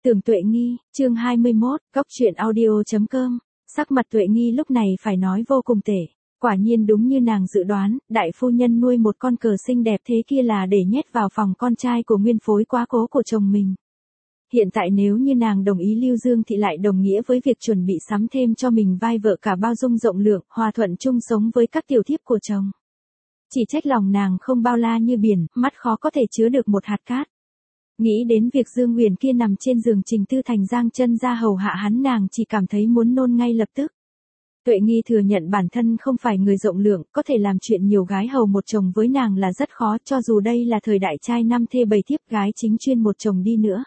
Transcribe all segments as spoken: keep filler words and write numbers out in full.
Tưởng Tuệ Nghi, chương hai mươi mốt, góc truyện audio.com. Sắc mặt Tuệ Nghi lúc này phải nói vô cùng tệ. Quả nhiên đúng như nàng dự đoán, đại phu nhân nuôi một con cờ xinh đẹp thế kia là để nhét vào phòng con trai của nguyên phối quá cố của chồng mình. Hiện tại nếu như nàng đồng ý Lưu Dương thì lại đồng nghĩa với việc chuẩn bị sắm thêm cho mình vai vợ cả bao dung rộng lượng, hòa thuận chung sống với các tiểu thiếp của chồng. Chỉ trách lòng nàng không bao la như biển, mắt khó có thể chứa được một hạt cát. Nghĩ đến việc Dương Huyền kia nằm trên giường Trình Tư Thành giang chân ra hầu hạ hắn, nàng chỉ cảm thấy muốn nôn ngay lập tức. Tuệ Nghi thừa nhận bản thân không phải người rộng lượng, có thể làm chuyện nhiều gái hầu một chồng với nàng là rất khó, cho dù đây là thời đại trai năm thê bảy thiếp gái chính chuyên một chồng đi nữa.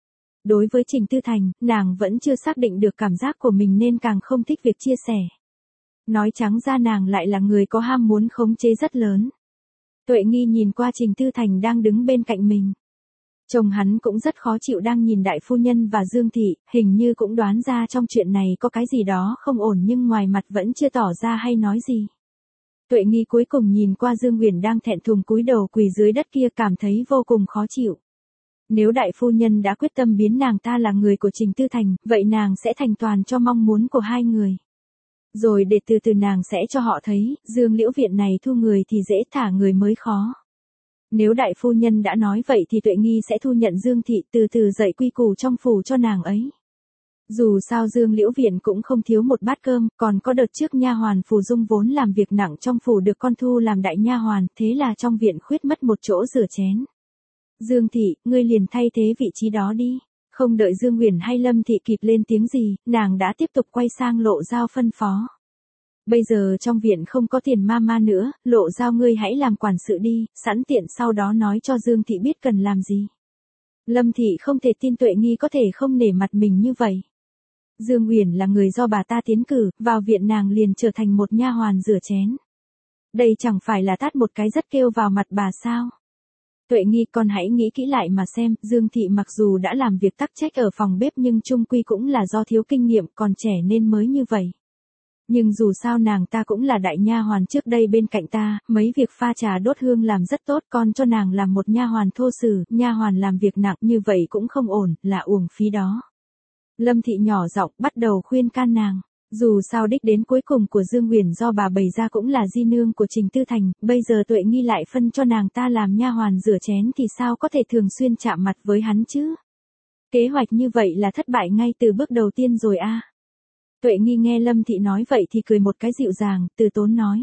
Đối với Trình Tư Thành, nàng vẫn chưa xác định được cảm giác của mình nên càng không thích việc chia sẻ. Nói trắng ra nàng lại là người có ham muốn khống chế rất lớn. Tuệ Nghi nhìn qua Trình Tư Thành đang đứng bên cạnh mình. Chồng hắn cũng rất khó chịu đang nhìn đại phu nhân và Dương Thị, hình như cũng đoán ra trong chuyện này có cái gì đó không ổn nhưng ngoài mặt vẫn chưa tỏ ra hay nói gì. Tuệ Nghi cuối cùng nhìn qua Dương Huyền đang thẹn thùng cúi đầu quỳ dưới đất kia, cảm thấy vô cùng khó chịu. Nếu đại phu nhân đã quyết tâm biến nàng ta là người của Trình Tư Thành, vậy nàng sẽ thành toàn cho mong muốn của hai người. Rồi để từ từ nàng sẽ cho họ thấy, Dương Liễu Viện này thu người thì dễ, thả người mới khó. Nếu đại phu nhân đã nói vậy thì Tuệ Nghi sẽ thu nhận Dương Thị, từ từ dạy quy củ trong phủ cho nàng ấy. Dù sao Dương Liễu Viện cũng không thiếu một bát cơm, còn có đợt trước nha hoàn Phù Dung vốn làm việc nặng trong phủ được con thu làm đại nha hoàn, thế là trong viện khuyết mất một chỗ rửa chén. Dương Thị, ngươi liền thay thế vị trí đó đi. Không đợi Dương Huyền hay Lâm Thị kịp lên tiếng gì, nàng đã tiếp tục quay sang Lộ Giao phân phó. Bây giờ trong viện không có tiền ma ma nữa, Lộ Giao ngươi hãy làm quản sự đi, sẵn tiện sau đó nói cho Dương Thị biết cần làm gì. Lâm Thị không thể tin Tuệ Nghi có thể không nể mặt mình như vậy. Dương Huyền là người do bà ta tiến cử, vào viện nàng liền trở thành một nha hoàn rửa chén. Đây chẳng phải là tát một cái rất kêu vào mặt bà sao? Tuệ Nghi, con hãy nghĩ kỹ lại mà xem, Dương Thị mặc dù đã làm việc tắc trách ở phòng bếp nhưng chung quy cũng là do thiếu kinh nghiệm, còn trẻ nên mới như vậy. Nhưng dù sao nàng ta cũng là đại nha hoàn trước đây bên cạnh ta, mấy việc pha trà đốt hương làm rất tốt, con cho nàng làm một nha hoàn thô sử, nha hoàn làm việc nặng như vậy cũng không ổn, là uổng phí đó. Lâm Thị nhỏ giọng bắt đầu khuyên can nàng. Dù sao đích đến cuối cùng của Dương Huyền do bà bày ra cũng là di nương của Trình Tư Thành, bây giờ Tuệ Nghi lại phân cho nàng ta làm nha hoàn rửa chén thì sao có thể thường xuyên chạm mặt với hắn chứ? Kế hoạch như vậy là thất bại ngay từ bước đầu tiên rồi a. À. Tuệ Nghi nghe Lâm Thị nói vậy thì cười một cái dịu dàng, từ tốn nói.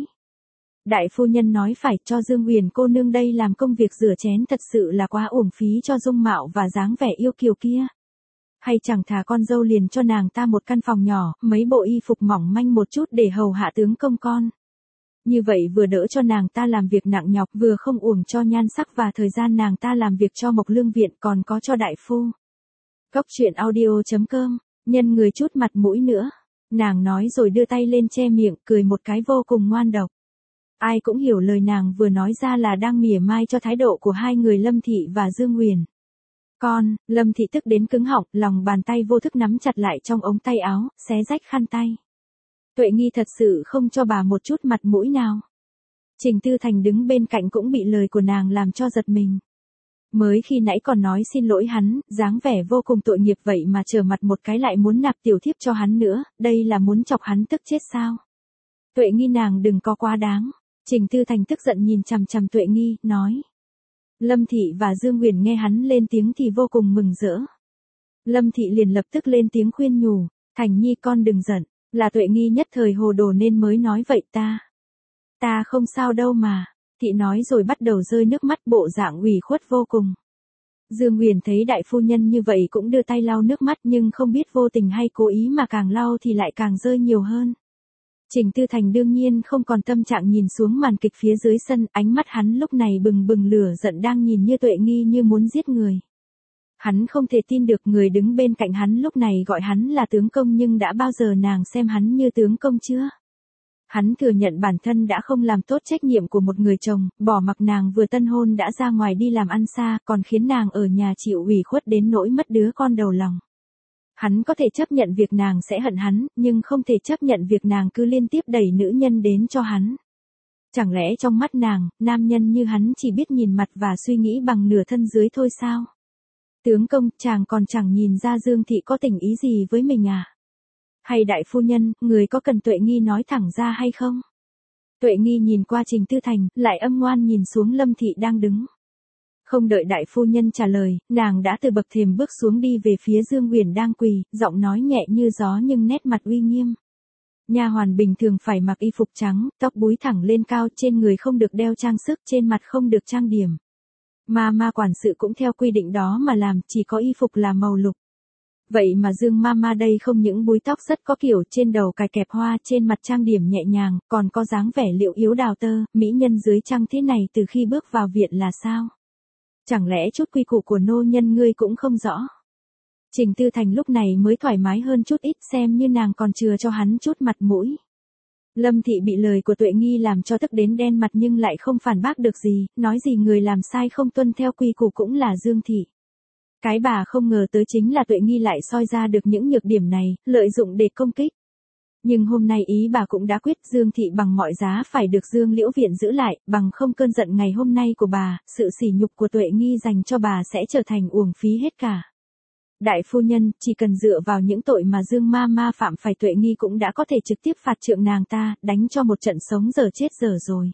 Đại phu nhân nói phải, cho Dương Huyền cô nương đây làm công việc rửa chén thật sự là quá uổng phí cho dung mạo và dáng vẻ yêu kiều kia. Hay chẳng thà con dâu liền cho nàng ta một căn phòng nhỏ, mấy bộ y phục mỏng manh một chút để hầu hạ tướng công con. Như vậy vừa đỡ cho nàng ta làm việc nặng nhọc, vừa không uổng cho nhan sắc và thời gian nàng ta làm việc cho Mộc Lương Viện, còn có cho đại phu. Góc truyện audio.com, nhân người chút mặt mũi nữa. Nàng nói rồi đưa tay lên che miệng, cười một cái vô cùng ngoan độc. Ai cũng hiểu lời nàng vừa nói ra là đang mỉa mai cho thái độ của hai người Lâm Thị và Dương Huyền. Con, Lâm Thị tức đến cứng họng, lòng bàn tay vô thức nắm chặt lại trong ống tay áo, xé rách khăn tay. Tuệ Nghi thật sự không cho bà một chút mặt mũi nào. Trình Tư Thành đứng bên cạnh cũng bị lời của nàng làm cho giật mình. Mới khi nãy còn nói xin lỗi hắn, dáng vẻ vô cùng tội nghiệp vậy mà trở mặt một cái lại muốn nạp tiểu thiếp cho hắn nữa, đây là muốn chọc hắn tức chết sao? Tuệ Nghi nàng đừng có quá đáng. Trình Tư Thành tức giận nhìn chằm chằm Tuệ Nghi, nói. Lâm Thị và Dương Huyền nghe hắn lên tiếng thì vô cùng mừng rỡ. Lâm Thị liền lập tức lên tiếng khuyên nhủ, Thành Nhi con đừng giận, là Tuệ Nghi nhất thời hồ đồ nên mới nói vậy ta. Ta không sao đâu mà, Thị nói rồi bắt đầu rơi nước mắt, bộ dạng ủy khuất vô cùng. Dương Huyền thấy đại phu nhân như vậy cũng đưa tay lau nước mắt nhưng không biết vô tình hay cố ý mà càng lau thì lại càng rơi nhiều hơn. Trình Tư Thành đương nhiên không còn tâm trạng nhìn xuống màn kịch phía dưới sân, ánh mắt hắn lúc này bừng bừng lửa giận đang nhìn như Tuệ Nghi như muốn giết người. Hắn không thể tin được người đứng bên cạnh hắn lúc này gọi hắn là tướng công, nhưng đã bao giờ nàng xem hắn như tướng công chưa? Hắn thừa nhận bản thân đã không làm tốt trách nhiệm của một người chồng, bỏ mặc nàng vừa tân hôn đã ra ngoài đi làm ăn xa, còn khiến nàng ở nhà chịu ủy khuất đến nỗi mất đứa con đầu lòng. Hắn có thể chấp nhận việc nàng sẽ hận hắn, nhưng không thể chấp nhận việc nàng cứ liên tiếp đẩy nữ nhân đến cho hắn. Chẳng lẽ trong mắt nàng, nam nhân như hắn chỉ biết nhìn mặt và suy nghĩ bằng nửa thân dưới thôi sao? Tướng công, chàng còn chẳng nhìn ra Dương Thị có tình ý gì với mình à? Hay đại phu nhân, người có cần Tuệ Nghi nói thẳng ra hay không? Tuệ Nghi nhìn qua Trình Tư Thành, lại âm ngoan nhìn xuống Lâm Thị đang đứng. Không đợi đại phu nhân trả lời, nàng đã từ bậc thềm bước xuống đi về phía Dương Huyền đang quỳ, giọng nói nhẹ như gió nhưng nét mặt uy nghiêm. Nha hoàn bình thường phải mặc y phục trắng, tóc búi thẳng lên cao, trên người không được đeo trang sức, trên mặt không được trang điểm. Mà ma quản sự cũng theo quy định đó mà làm, chỉ có y phục là màu lục. Vậy mà Dương Mama đây không những búi tóc rất có kiểu, trên đầu cài kẹp hoa, trên mặt trang điểm nhẹ nhàng, còn có dáng vẻ liệu yếu đào tơ, mỹ nhân dưới trăng thế này từ khi bước vào viện là sao? Chẳng lẽ chút quy củ của nô nhân ngươi cũng không rõ? Trình Tư Thành lúc này mới thoải mái hơn chút ít, xem như nàng còn chừa cho hắn chút mặt mũi. Lâm Thị bị lời của Tuệ Nghi làm cho tức đến đen mặt nhưng lại không phản bác được gì, nói gì người làm sai không tuân theo quy củ cũng là Dương Thị. Cái bà không ngờ tới chính là Tuệ Nghi lại soi ra được những nhược điểm này, lợi dụng để công kích. Nhưng hôm nay ý bà cũng đã quyết, Dương Thị bằng mọi giá phải được Dương Liễu Viện giữ lại, bằng không cơn giận ngày hôm nay của bà, sự sỉ nhục của Tuệ Nghi dành cho bà sẽ trở thành uổng phí hết cả. Đại phu nhân, chỉ cần dựa vào những tội mà Dương Ma Ma phạm phải, Tuệ Nghi cũng đã có thể trực tiếp phạt trượng nàng ta, đánh cho một trận sống dở chết dở rồi.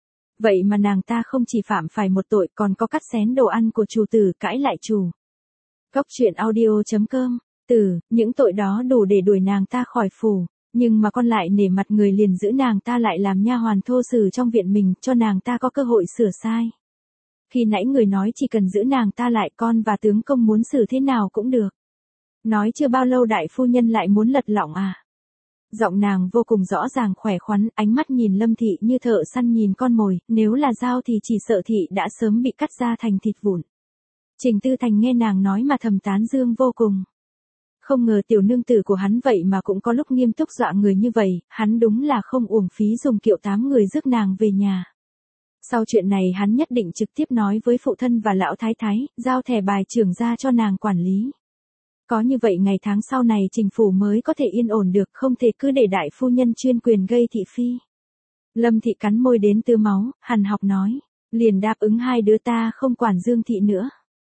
Vậy mà nàng ta không chỉ phạm phải một tội, còn có cắt xén đồ ăn của chủ tử, cãi lại chủ. Cốc truyện audio chấm com, từ, những tội đó đủ để đuổi nàng ta khỏi phủ, nhưng mà con lại nể mặt người liền giữ nàng ta lại làm nha hoàn thô sử trong viện mình, cho nàng ta có cơ hội sửa sai. Khi nãy người nói chỉ cần giữ nàng ta lại, con và tướng công muốn xử thế nào cũng được. Nói chưa bao lâu đại phu nhân lại muốn lật lọng à. Giọng nàng vô cùng rõ ràng khỏe khoắn, ánh mắt nhìn Lâm Thị như thợ săn nhìn con mồi, nếu là dao thì chỉ sợ Thị đã sớm bị cắt ra thành thịt vụn. Trình Tư Thành nghe nàng nói mà thầm tán dương vô cùng. Không ngờ tiểu nương tử của hắn vậy mà cũng có lúc nghiêm túc dọa người như vậy, hắn đúng là không uổng phí dùng kiệu tám người rước nàng về nhà. Sau chuyện này hắn nhất định trực tiếp nói với phụ thân và lão thái thái, giao thẻ bài trưởng ra cho nàng quản lý. Có như vậy ngày tháng sau này Trình phủ mới có thể yên ổn được, không thể cứ để đại phu nhân chuyên quyền gây thị phi. Lâm Thị cắn môi đến tứ máu, hằn học nói, liền đáp ứng hai đứa ta không quản Dương Thị nữa.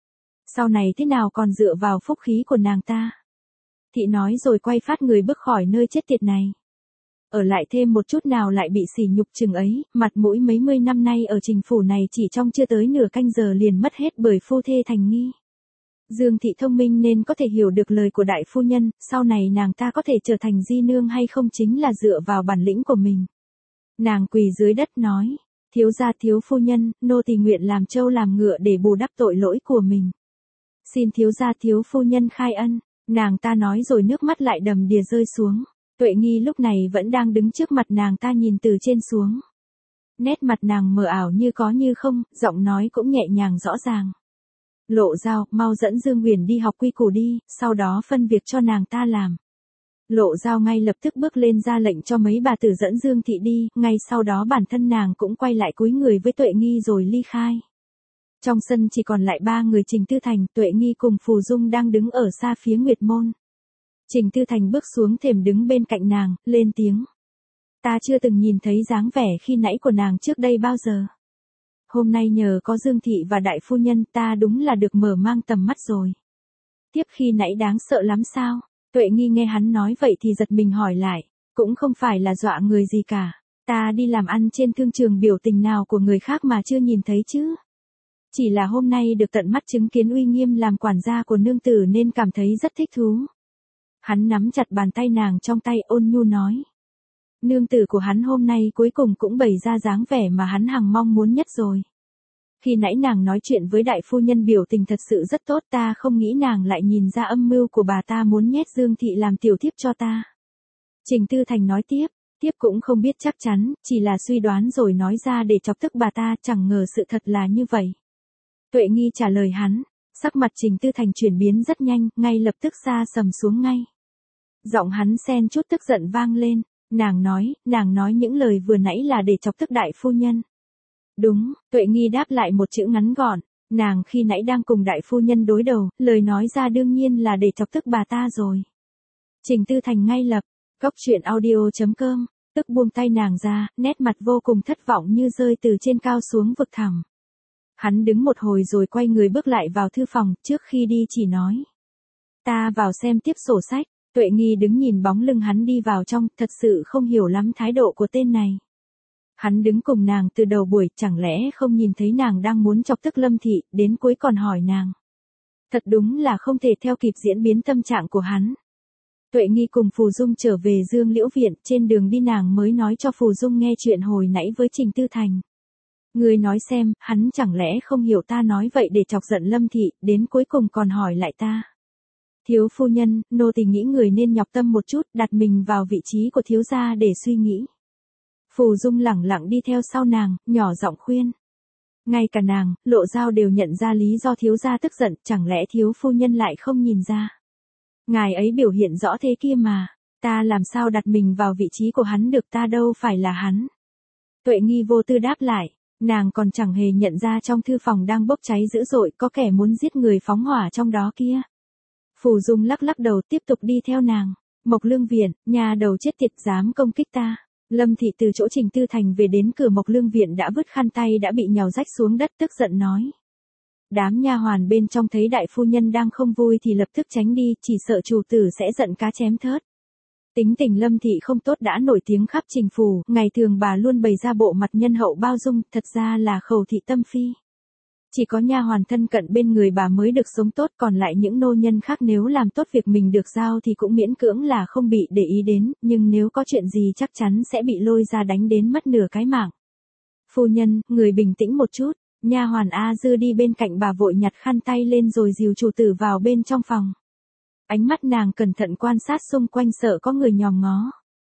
Sau này thế nào còn dựa vào phúc khí của nàng ta. Thị nói rồi quay phát người bước khỏi nơi chết tiệt này. Ở lại thêm một chút nào lại bị sỉ nhục chừng ấy, mặt mũi mấy mươi năm nay ở Trình phủ này chỉ trong chưa tới nửa canh giờ liền mất hết bởi phu thê thành nghi. Dương Thị thông minh nên có thể hiểu được lời của đại phu nhân, sau này nàng ta có thể trở thành di nương hay không chính là dựa vào bản lĩnh của mình. Nàng quỳ dưới đất nói, thiếu gia thiếu phu nhân, nô tỳ nguyện làm trâu làm ngựa để bù đắp tội lỗi của mình. Xin thiếu gia thiếu phu nhân khai ân, nàng ta nói rồi nước mắt lại đầm đìa rơi xuống. Tuệ Nghi lúc này vẫn đang đứng trước mặt nàng ta nhìn từ trên xuống. Nét mặt nàng mờ ảo như có như không, giọng nói cũng nhẹ nhàng rõ ràng. Lộ Dao, mau dẫn Dương Huyền đi học quy củ đi, sau đó phân việc cho nàng ta làm. Lộ Dao ngay lập tức bước lên ra lệnh cho mấy bà tử dẫn Dương Thị đi, ngay sau đó bản thân nàng cũng quay lại cúi người với Tuệ Nghi rồi ly khai. Trong sân chỉ còn lại ba người Trình Tư Thành, Tuệ Nghi cùng Phù Dung đang đứng ở xa phía Nguyệt Môn. Trình Tư Thành bước xuống thềm đứng bên cạnh nàng, lên tiếng. Ta chưa từng nhìn thấy dáng vẻ khi nãy của nàng trước đây bao giờ. Hôm nay nhờ có Dương Thị và đại phu nhân ta đúng là được mở mang tầm mắt rồi. Tiếp khi nãy đáng sợ lắm sao? Tuệ Nghi nghe hắn nói vậy thì giật mình hỏi lại. Cũng không phải là dọa người gì cả. Ta đi làm ăn trên thương trường biểu tình nào của người khác mà chưa nhìn thấy chứ. Chỉ là hôm nay được tận mắt chứng kiến uy nghiêm làm quản gia của nương tử nên cảm thấy rất thích thú. Hắn nắm chặt bàn tay nàng trong tay ôn nhu nói. Nương tử của hắn hôm nay cuối cùng cũng bày ra dáng vẻ mà hắn hằng mong muốn nhất rồi. Khi nãy nàng nói chuyện với đại phu nhân biểu tình thật sự rất tốt, ta không nghĩ nàng lại nhìn ra âm mưu của bà ta muốn nhét Dương Thị làm tiểu thiếp cho ta. Trình Tư Thành nói tiếp, tiếp cũng không biết chắc chắn, chỉ là suy đoán rồi nói ra để chọc tức bà ta, chẳng ngờ sự thật là như vậy. Tuệ Nghi trả lời hắn, sắc mặt Trình Tư Thành chuyển biến rất nhanh, ngay lập tức xa sầm xuống ngay. Giọng hắn xen chút tức giận vang lên, nàng nói, nàng nói những lời vừa nãy là để chọc tức đại phu nhân. Đúng, Tuệ Nghi đáp lại một chữ ngắn gọn, nàng khi nãy đang cùng đại phu nhân đối đầu, lời nói ra đương nhiên là để chọc tức bà ta rồi. Trình Tư Thành ngay lập, cốc truyện audio chấm com, tức buông tay nàng ra, nét mặt vô cùng thất vọng như rơi từ trên cao xuống vực thẳm. Hắn đứng một hồi rồi quay người bước lại vào thư phòng, trước khi đi chỉ nói. Ta vào xem tiếp sổ sách. Tuệ Nghi đứng nhìn bóng lưng hắn đi vào trong, thật sự không hiểu lắm thái độ của tên này. Hắn đứng cùng nàng từ đầu buổi, chẳng lẽ không nhìn thấy nàng đang muốn chọc tức Lâm Thị, đến cuối còn hỏi nàng. Thật đúng là không thể theo kịp diễn biến tâm trạng của hắn. Tuệ Nghi cùng Phù Dung trở về Dương Liễu Viện, trên đường đi nàng mới nói cho Phù Dung nghe chuyện hồi nãy với Trình Tư Thành. Ngươi nói xem, hắn chẳng lẽ không hiểu ta nói vậy để chọc giận Lâm Thị, đến cuối cùng còn hỏi lại ta. Thiếu phu nhân, nô tỳ nghĩ người nên nhọc tâm một chút, đặt mình vào vị trí của thiếu gia để suy nghĩ. Phù Dung lẳng lặng đi theo sau nàng, nhỏ giọng khuyên. Ngay cả nàng, Lộ Giao đều nhận ra lý do thiếu gia tức giận, chẳng lẽ thiếu phu nhân lại không nhìn ra. Ngài ấy biểu hiện rõ thế kia mà, ta làm sao đặt mình vào vị trí của hắn được, ta đâu phải là hắn. Tuệ Nghi vô tư đáp lại, nàng còn chẳng hề nhận ra trong thư phòng đang bốc cháy dữ dội, có kẻ muốn giết người phóng hỏa trong đó kia. Phù Dung lắc lắc đầu tiếp tục đi theo nàng. Mộc Lương Viện, nhà đầu chết tiệt dám công kích ta. Lâm Thị từ chỗ Trình Tư Thành về đến cửa Mộc Lương Viện đã vứt khăn tay đã bị nhào rách xuống đất, tức giận nói. Đám nha hoàn bên trong thấy đại phu nhân đang không vui thì lập tức tránh đi, chỉ sợ chủ tử sẽ giận cá chém thớt. Tính tình Lâm Thị không tốt đã nổi tiếng khắp Trình phủ, ngày thường bà luôn bày ra bộ mặt nhân hậu bao dung, thật ra là khẩu thị tâm phi. Chỉ có nha hoàn thân cận bên người bà mới được sống tốt, còn lại những nô nhân khác nếu làm tốt việc mình được giao thì cũng miễn cưỡng là không bị để ý đến, nhưng nếu có chuyện gì chắc chắn sẽ bị lôi ra đánh đến mất nửa cái mạng. Phu nhân, người bình tĩnh một chút. Nha hoàn A Dư đi bên cạnh bà vội nhặt khăn tay lên rồi dìu chủ tử vào bên trong phòng. Ánh mắt nàng cẩn thận quan sát xung quanh sợ có người nhòm ngó.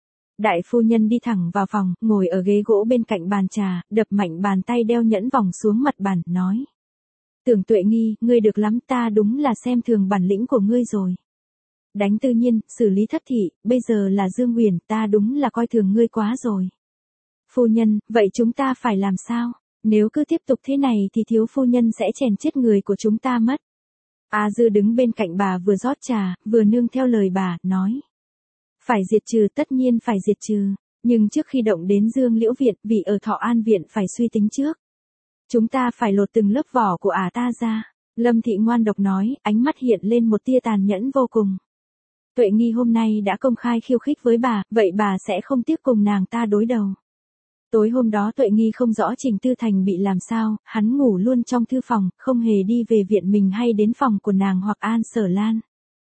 Đại phu nhân đi thẳng vào phòng, ngồi ở ghế gỗ bên cạnh bàn trà, đập mạnh bàn tay đeo nhẫn vòng xuống mặt bàn, nói. Tưởng Tuệ Nghi, ngươi được lắm, ta đúng là xem thường bản lĩnh của ngươi rồi. Đánh Tư Nhiên, xử lý Thất Thị, bây giờ là Dương Huyền, ta đúng là coi thường ngươi quá rồi. Phu nhân, vậy chúng ta phải làm sao? Nếu cứ tiếp tục thế này thì thiếu phu nhân sẽ chèn chết người của chúng ta mất. A Dư đứng bên cạnh bà vừa rót trà, vừa nương theo lời bà, nói. Phải diệt trừ, tất nhiên phải diệt trừ. Nhưng trước khi động đến Dương Liễu Viện, vì ở Thọ An Viện phải suy tính trước. Chúng ta phải lột từng lớp vỏ của ả ta ra. Lâm Thị ngoan độc nói, ánh mắt hiện lên một tia tàn nhẫn vô cùng. Tuệ Nghi hôm nay đã công khai khiêu khích với bà, vậy bà sẽ không tiếc cùng nàng ta đối đầu. Tối hôm đó Tuệ Nghi không rõ Trình Tư Thành bị làm sao, hắn ngủ luôn trong thư phòng, không hề đi về viện mình hay đến phòng của nàng hoặc An Sở Lan.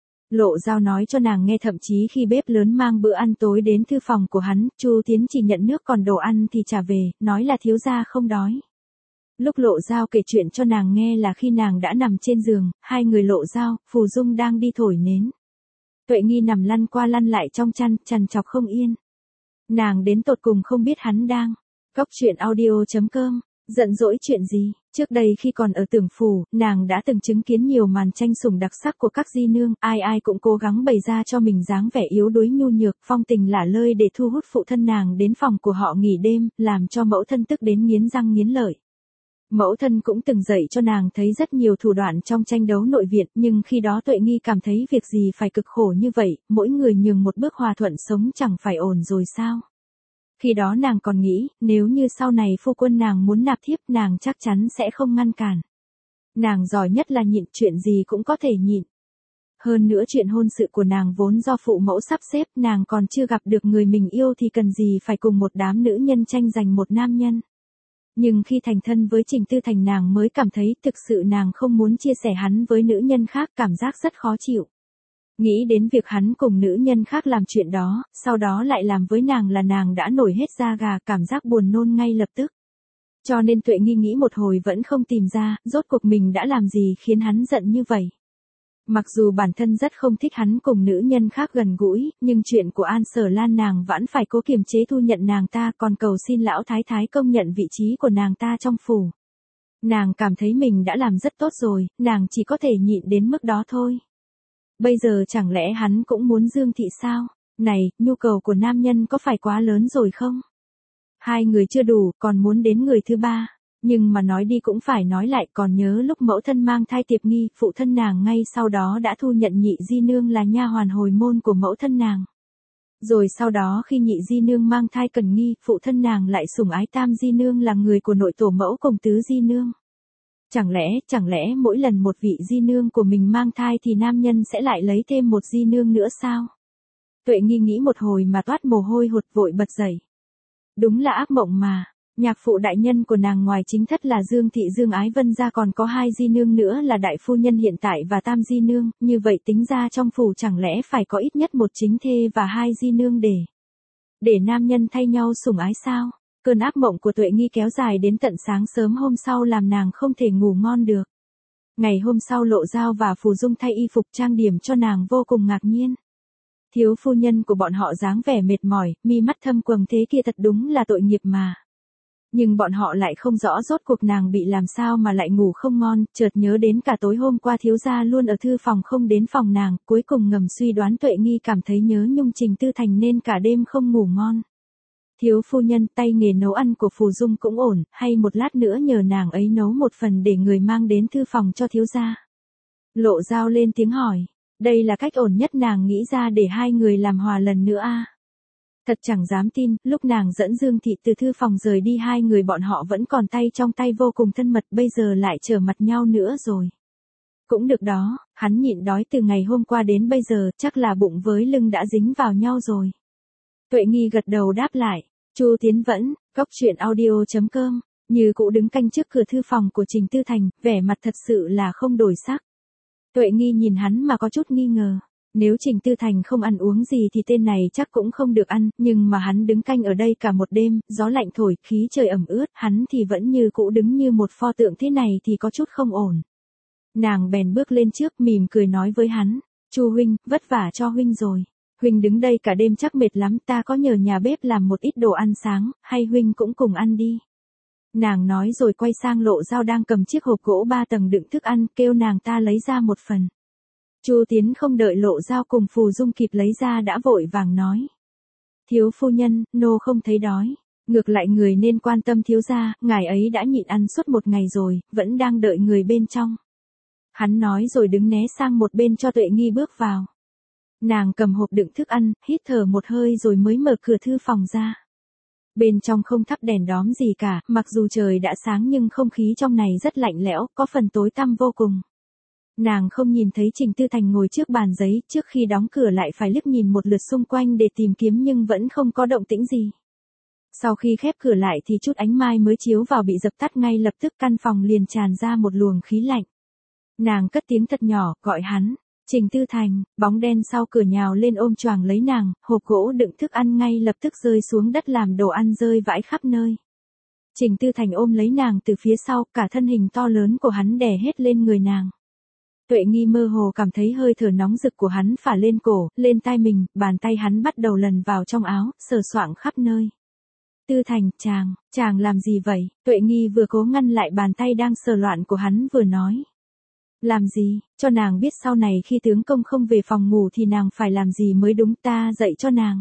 Lộ Giao nói cho nàng nghe, thậm chí khi bếp lớn mang bữa ăn tối đến thư phòng của hắn, Chu Tiến chỉ nhận nước còn đồ ăn thì trả về, nói là thiếu gia không đói. Lúc Lộ Giao kể chuyện cho nàng nghe là khi nàng đã nằm trên giường, hai người Lộ Giao, Phù Dung đang đi thổi nến. Tuệ Nghi nằm lăn qua lăn lại trong chăn, trằn trọc không yên. Nàng đến tột cùng không biết hắn đang. Góc truyện audio chấm com, giận dỗi chuyện gì? Trước đây khi còn ở Tưởng phủ, nàng đã từng chứng kiến nhiều màn tranh sủng đặc sắc của các di nương, ai ai cũng cố gắng bày ra cho mình dáng vẻ yếu đuối nhu nhược, phong tình lả lơi để thu hút phụ thân nàng đến phòng của họ nghỉ đêm, làm cho mẫu thân tức đến nghiến răng nghiến lợi. Mẫu thân cũng từng dạy cho nàng thấy rất nhiều thủ đoạn trong tranh đấu nội viện, nhưng khi đó Tuệ Nghi cảm thấy việc gì phải cực khổ như vậy, mỗi người nhường một bước hòa thuận sống chẳng phải ổn rồi sao? Khi đó nàng còn nghĩ, nếu như sau này phu quân nàng muốn nạp thiếp, nàng chắc chắn sẽ không ngăn cản. Nàng giỏi nhất là nhịn, chuyện gì cũng có thể nhịn. Hơn nữa chuyện hôn sự của nàng vốn do phụ mẫu sắp xếp, nàng còn chưa gặp được người mình yêu thì cần gì phải cùng một đám nữ nhân tranh giành một nam nhân. Nhưng khi thành thân với Trình Tư Thành nàng mới cảm thấy thực sự nàng không muốn chia sẻ hắn với nữ nhân khác, cảm giác rất khó chịu. Nghĩ đến việc hắn cùng nữ nhân khác làm chuyện đó, sau đó lại làm với nàng là nàng đã nổi hết da gà, cảm giác buồn nôn ngay lập tức. Cho nên Tuệ Nghi nghĩ một hồi vẫn không tìm ra, rốt cuộc mình đã làm gì khiến hắn giận như vậy. Mặc dù bản thân rất không thích hắn cùng nữ nhân khác gần gũi, nhưng chuyện của An Sở Lan nàng vẫn phải cố kiềm chế thu nhận nàng ta, còn cầu xin lão thái thái công nhận vị trí của nàng ta trong phủ. Nàng cảm thấy mình đã làm rất tốt rồi, nàng chỉ có thể nhịn đến mức đó thôi. Bây giờ chẳng lẽ hắn cũng muốn Dương Thị sao? Này, nhu cầu của nam nhân có phải quá lớn rồi không? Hai người chưa đủ, còn muốn đến người thứ ba. Nhưng mà nói đi cũng phải nói lại, còn nhớ lúc mẫu thân mang thai Tiệp Nghi, phụ thân nàng ngay sau đó đã thu nhận nhị di nương là nha hoàn hồi môn của mẫu thân nàng. Rồi sau đó khi nhị di nương mang thai Cần Nghi, phụ thân nàng lại sủng ái tam di nương là người của nội tổ mẫu cùng tứ di nương. Chẳng lẽ, chẳng lẽ mỗi lần một vị di nương của mình mang thai thì nam nhân sẽ lại lấy thêm một di nương nữa sao? Tuệ Nghi nghĩ một hồi mà toát mồ hôi hột vội bật dậy. Đúng là ác mộng mà, nhạc phụ đại nhân của nàng ngoài chính thất là Dương Thị Dương Ái Vân ra còn có hai di nương nữa là đại phu nhân hiện tại và tam di nương, như vậy tính ra trong phủ chẳng lẽ phải có ít nhất một chính thê và hai di nương để... để nam nhân thay nhau sủng ái sao? Cơn ác mộng của Tuệ Nghi kéo dài đến tận sáng sớm hôm sau làm nàng không thể ngủ ngon được. Ngày hôm sau Lộ Dao và Phù Dung thay y phục trang điểm cho nàng vô cùng ngạc nhiên. Thiếu phu nhân của bọn họ dáng vẻ mệt mỏi, mi mắt thâm quầng thế kia thật đúng là tội nghiệp mà. Nhưng bọn họ lại không rõ rốt cuộc nàng bị làm sao mà lại ngủ không ngon, chợt nhớ đến cả tối hôm qua thiếu gia luôn ở thư phòng không đến phòng nàng, cuối cùng ngầm suy đoán Tuệ Nghi cảm thấy nhớ nhung Trình Tư Thành nên cả đêm không ngủ ngon. Thiếu phu nhân, tay nghề nấu ăn của Phù Dung cũng ổn, hay một lát nữa nhờ nàng ấy nấu một phần để người mang đến thư phòng cho thiếu gia. Lộ Dao lên tiếng hỏi, đây là cách ổn nhất nàng nghĩ ra để hai người làm hòa lần nữa a. À? Thật chẳng dám tin, lúc nàng dẫn Dương Thị từ thư phòng rời đi hai người bọn họ vẫn còn tay trong tay vô cùng thân mật, bây giờ lại trở mặt nhau nữa rồi. Cũng được đó, hắn nhịn đói từ ngày hôm qua đến bây giờ, chắc là bụng với lưng đã dính vào nhau rồi. Tuệ Nghi gật đầu đáp lại, Chu Tiến Vẫn, góc truyện audio chấm com, như cũ đứng canh trước cửa thư phòng của Trình Tư Thành, vẻ mặt thật sự là không đổi sắc. Tuệ Nghi nhìn hắn mà có chút nghi ngờ. Nếu Trình Tư Thành không ăn uống gì thì tên này chắc cũng không được ăn, nhưng mà hắn đứng canh ở đây cả một đêm, gió lạnh thổi, khí trời ẩm ướt, hắn thì vẫn như cũ đứng như một pho tượng thế này thì có chút không ổn. Nàng bèn bước lên trước mỉm cười nói với hắn, Chu huynh, vất vả cho huynh rồi. Huynh đứng đây cả đêm chắc mệt lắm, ta có nhờ nhà bếp làm một ít đồ ăn sáng, hay huynh cũng cùng ăn đi. Nàng nói rồi quay sang Lộ Dao đang cầm chiếc hộp gỗ ba tầng đựng thức ăn, kêu nàng ta lấy ra một phần. Chu Tiến không đợi Lộ Dao cùng Phù Dung kịp lấy ra đã vội vàng nói. Thiếu phu nhân, nô không thấy đói. Ngược lại người nên quan tâm thiếu gia, ngài ấy đã nhịn ăn suốt một ngày rồi, vẫn đang đợi người bên trong. Hắn nói rồi đứng né sang một bên cho Tuệ Nghi bước vào. Nàng cầm hộp đựng thức ăn, hít thở một hơi rồi mới mở cửa thư phòng ra. Bên trong không thắp đèn đóm gì cả, mặc dù trời đã sáng nhưng không khí trong này rất lạnh lẽo, có phần tối tăm vô cùng. Nàng không nhìn thấy Trình Tư Thành ngồi trước bàn giấy, trước khi đóng cửa lại phải liếc nhìn một lượt xung quanh để tìm kiếm nhưng vẫn không có động tĩnh gì. Sau khi khép cửa lại thì chút ánh mai mới chiếu vào bị dập tắt ngay lập tức, căn phòng liền tràn ra một luồng khí lạnh. Nàng cất tiếng thật nhỏ, gọi hắn, Trình Tư Thành, bóng đen sau cửa nhào lên ôm choàng lấy nàng, hộp gỗ đựng thức ăn ngay lập tức rơi xuống đất làm đồ ăn rơi vãi khắp nơi. Trình Tư Thành ôm lấy nàng từ phía sau, cả thân hình to lớn của hắn đè hết lên người nàng. Tuệ Nghi mơ hồ cảm thấy hơi thở nóng rực của hắn phả lên cổ, lên tai mình, bàn tay hắn bắt đầu lần vào trong áo, sờ soạng khắp nơi. Tư Thành, chàng, chàng làm gì vậy? Tuệ Nghi vừa cố ngăn lại bàn tay đang sờ loạn của hắn vừa nói. Làm gì, cho nàng biết sau này khi tướng công không về phòng ngủ thì nàng phải làm gì mới đúng, ta dạy cho nàng.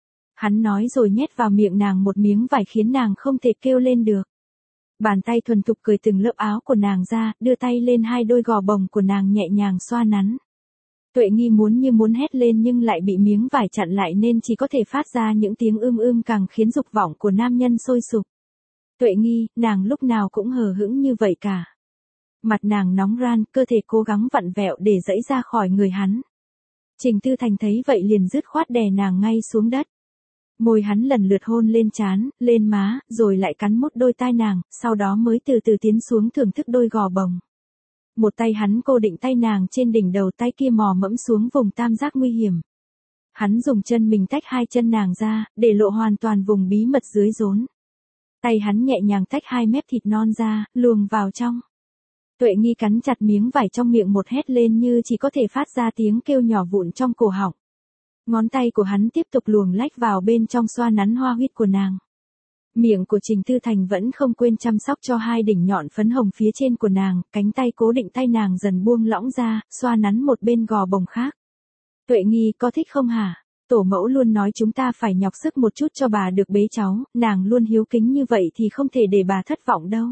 Hắn nói rồi nhét vào miệng nàng một miếng vải khiến nàng không thể kêu lên được. Bàn tay thuần thục cởi từng lớp áo của nàng ra, đưa tay lên hai đôi gò bồng của nàng nhẹ nhàng xoa nắn. Tuệ Nghi muốn như muốn hét lên nhưng lại bị miếng vải chặn lại nên chỉ có thể phát ra những tiếng ưm ưm càng khiến dục vọng của nam nhân sôi sục. Tuệ Nghi, nàng lúc nào cũng hờ hững như vậy cả. Mặt nàng nóng ran, cơ thể cố gắng vặn vẹo để giãy ra khỏi người hắn. Trình Tư Thành thấy vậy liền dứt khoát đè nàng ngay xuống đất. Môi hắn lần lượt hôn lên trán, lên má, rồi lại cắn mút đôi tai nàng, sau đó mới từ từ tiến xuống thưởng thức đôi gò bồng. Một tay hắn cố định tay nàng trên đỉnh đầu, tay kia mò mẫm xuống vùng tam giác nguy hiểm. Hắn dùng chân mình tách hai chân nàng ra, để lộ hoàn toàn vùng bí mật dưới rốn. Tay hắn nhẹ nhàng tách hai mép thịt non ra, luồng vào trong. Tuệ Nghi cắn chặt miếng vải trong miệng một hét lên như chỉ có thể phát ra tiếng kêu nhỏ vụn trong cổ họng. Ngón tay của hắn tiếp tục luồn lách vào bên trong xoa nắn hoa huyết của nàng. Miệng của Trình Tư Thành vẫn không quên chăm sóc cho hai đỉnh nhọn phấn hồng phía trên của nàng, cánh tay cố định tay nàng dần buông lỏng ra, xoa nắn một bên gò bồng khác. Tuệ Nghi, có thích không hả? Tổ mẫu luôn nói chúng ta phải nhọc sức một chút cho bà được bế cháu, nàng luôn hiếu kính như vậy thì không thể để bà thất vọng đâu.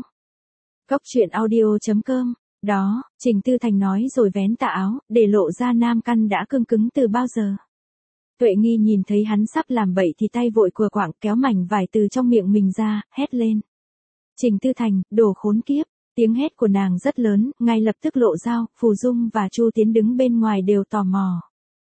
Góc truyện audio chấm com. Đó, Trình Tư Thành nói rồi vén tà áo, để lộ ra nam căn đã cương cứng từ bao giờ. Tuệ Nghi nhìn thấy hắn sắp làm bậy thì tay vội cùa quạng kéo mảnh vải từ trong miệng mình ra, hét lên. Trình Tư Thành, đồ khốn kiếp, Tiếng hét của nàng rất lớn, ngay lập tức Lộ Dao, Phù Dung và Chu Tiến đứng bên ngoài đều tò mò.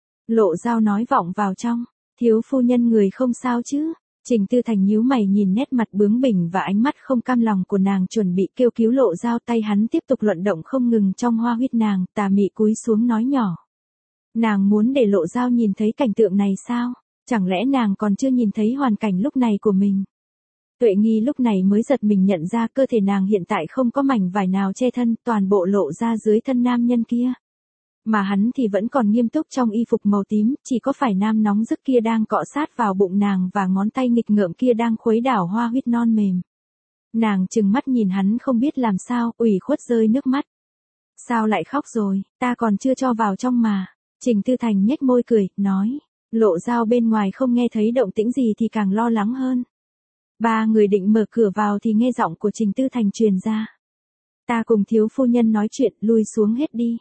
Lộ Dao nói vọng vào trong, thiếu phu nhân người không sao chứ? Trình Tư Thành nhíu mày nhìn nét mặt bướng bỉnh và ánh mắt không cam lòng của nàng chuẩn bị kêu cứu Lộ Dao, tay hắn tiếp tục luận động không ngừng trong hoa huyết nàng, tà mị cúi xuống nói nhỏ. Nàng muốn để Lộ Dao nhìn thấy cảnh tượng này sao? Chẳng lẽ nàng còn chưa nhìn thấy hoàn cảnh lúc này của mình? Tuệ Nghi lúc này mới giật mình nhận ra cơ thể nàng hiện tại không có mảnh vải nào che thân, toàn bộ lộ ra dưới thân nam nhân kia. Mà hắn thì vẫn còn nghiêm túc trong y phục màu tím, chỉ có phải nam nóng rực kia đang cọ sát vào bụng nàng và ngón tay nghịch ngợm kia đang khuấy đảo hoa huyết non mềm. Nàng trừng mắt nhìn hắn không biết làm sao, ủy khuất rơi nước mắt. Sao lại khóc rồi, ta còn chưa cho vào trong mà. Trình Tư Thành nhếch môi cười, nói. Lộ Dao bên ngoài không nghe thấy động tĩnh gì thì càng lo lắng hơn. Ba người định mở cửa vào thì nghe giọng của Trình Tư Thành truyền ra. Ta cùng thiếu phu nhân nói chuyện, lui xuống hết đi.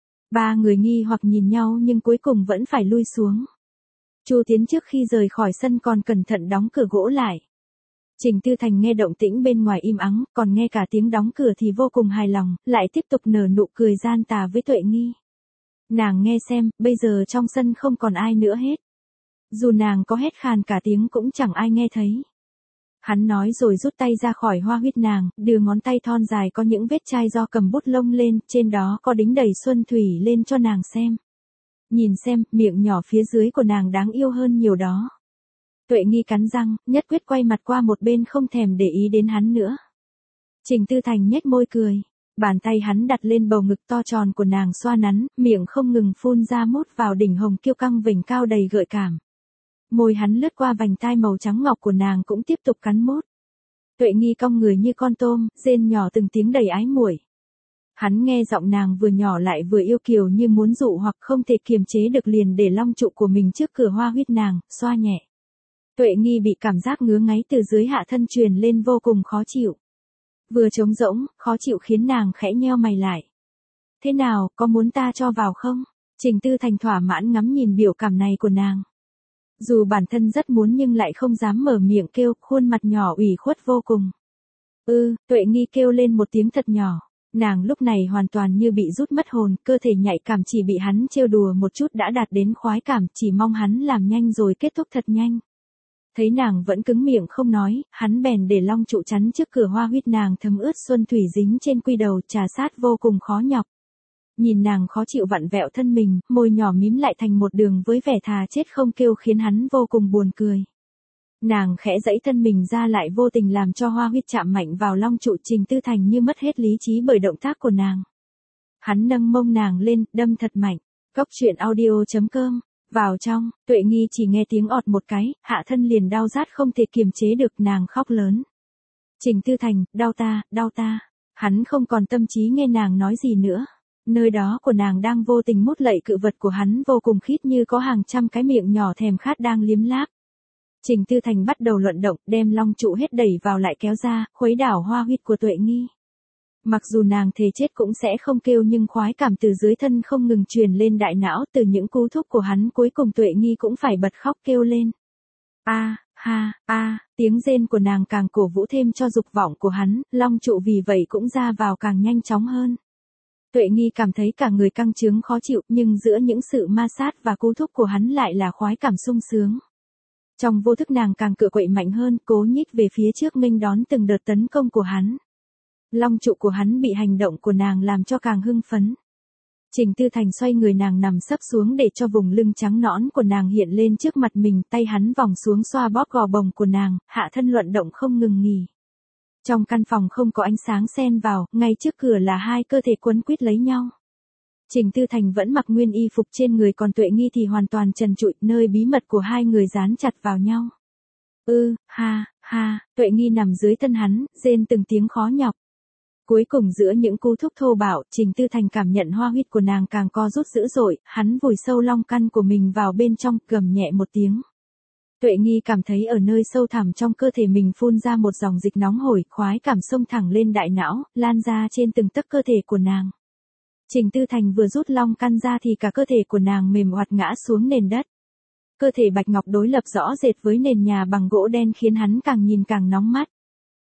Ba người nghi hoặc nhìn nhau nhưng cuối cùng vẫn phải lui xuống. Chu Tiến trước khi rời khỏi sân còn cẩn thận đóng cửa gỗ lại. Trình Tư Thành nghe động tĩnh bên ngoài im ắng, còn nghe cả tiếng đóng cửa thì vô cùng hài lòng, lại tiếp tục nở nụ cười gian tà với Tuệ Nghi. Nàng nghe xem, bây giờ trong sân không còn ai nữa hết. Dù nàng có hét khàn cả tiếng cũng chẳng ai nghe thấy. Hắn nói rồi rút tay ra khỏi hoa huyết nàng, đưa ngón tay thon dài có những vết chai do cầm bút lông lên, trên đó có đính đầy xuân thủy lên cho nàng xem. Nhìn xem, miệng nhỏ phía dưới của nàng đáng yêu hơn nhiều đó. Tuệ Nghi cắn răng, nhất quyết quay mặt qua một bên không thèm để ý đến hắn nữa. Trình Tư Thành nhếch môi cười. Bàn tay hắn đặt lên bầu ngực to tròn của nàng xoa nắn, miệng không ngừng phun ra mút vào đỉnh hồng kiêu căng vểnh cao đầy gợi cảm. Môi hắn lướt qua vành tai màu trắng ngọc của nàng cũng tiếp tục cắn mút. Tuệ Nghi cong người như con tôm, rên nhỏ từng tiếng đầy ái muội. Hắn nghe giọng nàng vừa nhỏ lại vừa yêu kiều như muốn dụ hoặc không thể kiềm chế được liền để long trụ của mình trước cửa hoa huyết nàng, xoa nhẹ. Tuệ Nghi bị cảm giác ngứa ngáy từ dưới hạ thân truyền lên vô cùng khó chịu. Vừa trống rỗng, khó chịu khiến nàng khẽ nheo mày lại. Thế nào, có muốn ta cho vào không? Trình Tư Thành thỏa mãn ngắm nhìn biểu cảm này của nàng. Dù bản thân rất muốn nhưng lại không dám mở miệng kêu, khuôn mặt nhỏ ủy khuất vô cùng. Ừ, Tuệ Nghi kêu lên một tiếng thật nhỏ. Nàng lúc này hoàn toàn như bị rút mất hồn, cơ thể nhạy cảm chỉ bị hắn trêu đùa một chút đã đạt đến khoái cảm, chỉ mong hắn làm nhanh rồi kết thúc thật nhanh. Thấy nàng vẫn cứng miệng không nói, hắn bèn để long trụ chắn trước cửa hoa huyết nàng thấm ướt xuân thủy dính trên quy đầu, trà sát vô cùng khó nhọc. Nhìn nàng khó chịu vặn vẹo thân mình, môi nhỏ mím lại thành một đường với vẻ thà chết không kêu khiến hắn vô cùng buồn cười. Nàng khẽ giãy thân mình ra lại vô tình làm cho hoa huyết chạm mạnh vào long trụ. Trình Tư Thành như mất hết lý trí bởi động tác của nàng. Hắn nâng mông nàng lên, đâm thật mạnh. Cốc truyện audio chấm com. Vào trong, Tuệ Nghi chỉ nghe tiếng ọt một cái, hạ thân liền đau rát không thể kiềm chế được, nàng khóc lớn. Trình Tư Thành, đau ta, đau ta. Hắn không còn tâm trí nghe nàng nói gì nữa. Nơi đó của nàng đang vô tình mút lạy cự vật của hắn vô cùng khít như có hàng trăm cái miệng nhỏ thèm khát đang liếm láp. Trình Tư Thành bắt đầu luận động, đem long trụ hết đẩy vào lại kéo ra, khuấy đảo hoa huyết của Tuệ Nghi. Mặc dù nàng thề chết cũng sẽ không kêu nhưng khoái cảm từ dưới thân không ngừng truyền lên đại não, từ những cú thúc của hắn cuối cùng Tuệ Nghi cũng phải bật khóc kêu lên. A, ha, a, tiếng rên của nàng càng cổ vũ thêm cho dục vọng của hắn, long trụ vì vậy cũng ra vào càng nhanh chóng hơn. Tuệ Nghi cảm thấy cả người căng trướng khó chịu, nhưng giữa những sự ma sát và cú thúc của hắn lại là khoái cảm sung sướng. Trong vô thức nàng càng cựa quậy mạnh hơn, cố nhích về phía trước nghênh đón từng đợt tấn công của hắn. Long trụ của hắn bị hành động của nàng làm cho càng hưng phấn. Trình Tư Thành xoay người nàng nằm sấp xuống để cho vùng lưng trắng nõn của nàng hiện lên trước mặt mình, tay hắn vòng xuống xoa bóp gò bồng của nàng, hạ thân luận động không ngừng nghỉ. Trong căn phòng không có ánh sáng xen vào, ngay trước cửa là hai cơ thể quấn quýt lấy nhau. Trình Tư Thành vẫn mặc nguyên y phục trên người, còn Tuệ Nghi thì hoàn toàn trần trụi, nơi bí mật của hai người dán chặt vào nhau. Ư, ừ, ha, ha, Tuệ Nghi nằm dưới thân hắn, rên từng tiếng khó nhọc. Cuối cùng giữa những cú thúc thô bạo, Trình Tư Thành cảm nhận hoa huyết của nàng càng co rút dữ dội, hắn vùi sâu long căn của mình vào bên trong, gầm nhẹ một tiếng. Tuệ Nghi cảm thấy ở nơi sâu thẳm trong cơ thể mình phun ra một dòng dịch nóng hổi, khoái cảm xông thẳng lên đại não, lan ra trên từng tấc cơ thể của nàng. Trình Tư Thành vừa rút long căn ra thì cả cơ thể của nàng mềm oặt ngã xuống nền đất. Cơ thể bạch ngọc đối lập rõ rệt với nền nhà bằng gỗ đen khiến hắn càng nhìn càng nóng mắt.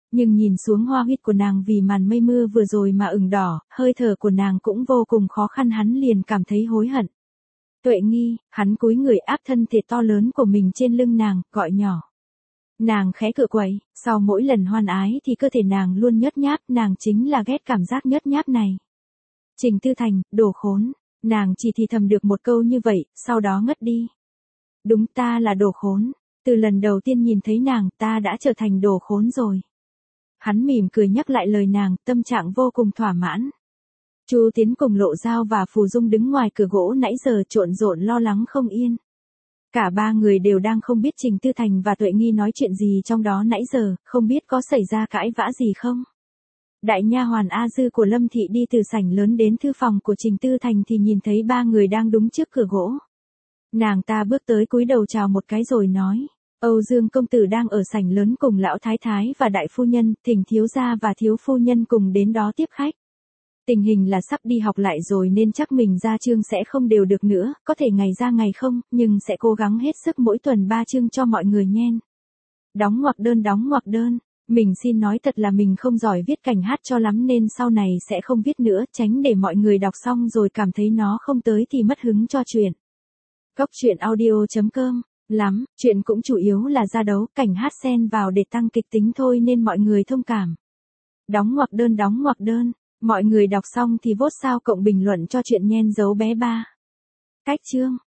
Nhưng nhìn xuống hoa huyết của nàng vì màn mây mưa vừa rồi mà ửng đỏ, hơi thở của nàng cũng vô cùng khó khăn, hắn liền cảm thấy hối hận. Tuệ Nghi, hắn cúi người áp thân thể to lớn của mình trên lưng nàng, gọi nhỏ. Nàng khẽ cựa quậy, sau mỗi lần hoan ái thì cơ thể nàng luôn nhớt nháp, nàng chính là ghét cảm giác nhớt nháp này. Trình Tư Thành, đồ khốn, nàng chỉ thì thầm được một câu như vậy, sau đó ngất đi. Đúng, ta là đồ khốn, từ lần đầu tiên nhìn thấy nàng ta đã trở thành đồ khốn rồi. Hắn mỉm cười nhắc lại lời nàng, tâm trạng vô cùng thỏa mãn. Chu Tiến cùng Lộ Giao và Phù Dung đứng ngoài cửa gỗ nãy giờ trộn rộn lo lắng không yên. Cả ba người đều đang không biết Trình Tư Thành và Tuệ Nghi nói chuyện gì trong đó nãy giờ, không biết có xảy ra cãi vã gì không. Đại nha hoàn A Dư của Lâm Thị đi từ sảnh lớn đến thư phòng của Trình Tư Thành thì nhìn thấy ba người đang đứng trước cửa gỗ. Nàng ta bước tới cúi đầu chào một cái rồi nói, Âu Dương công tử đang ở sảnh lớn cùng lão thái thái và đại phu nhân, thỉnh thiếu gia và thiếu phu nhân cùng đến đó tiếp khách. Tình hình là sắp đi học lại rồi nên chắc mình ra chương sẽ không đều được nữa, có thể ngày ra ngày không, nhưng sẽ cố gắng hết sức mỗi tuần ba chương cho mọi người nhen. Đóng ngoặc đơn đóng ngoặc đơn, mình xin nói thật là mình không giỏi viết cảnh hát cho lắm nên sau này sẽ không viết nữa, tránh để mọi người đọc xong rồi cảm thấy nó không tới thì mất hứng cho chuyện. Cốc truyện audio chấm com, lắm, chuyện cũng chủ yếu là ra đấu, cảnh hát xen vào để tăng kịch tính thôi nên mọi người thông cảm. Đóng ngoặc đơn đóng ngoặc đơn. Mọi người đọc xong thì vote sao cộng bình luận cho chuyện nhen dấu bé ba. Cách chương.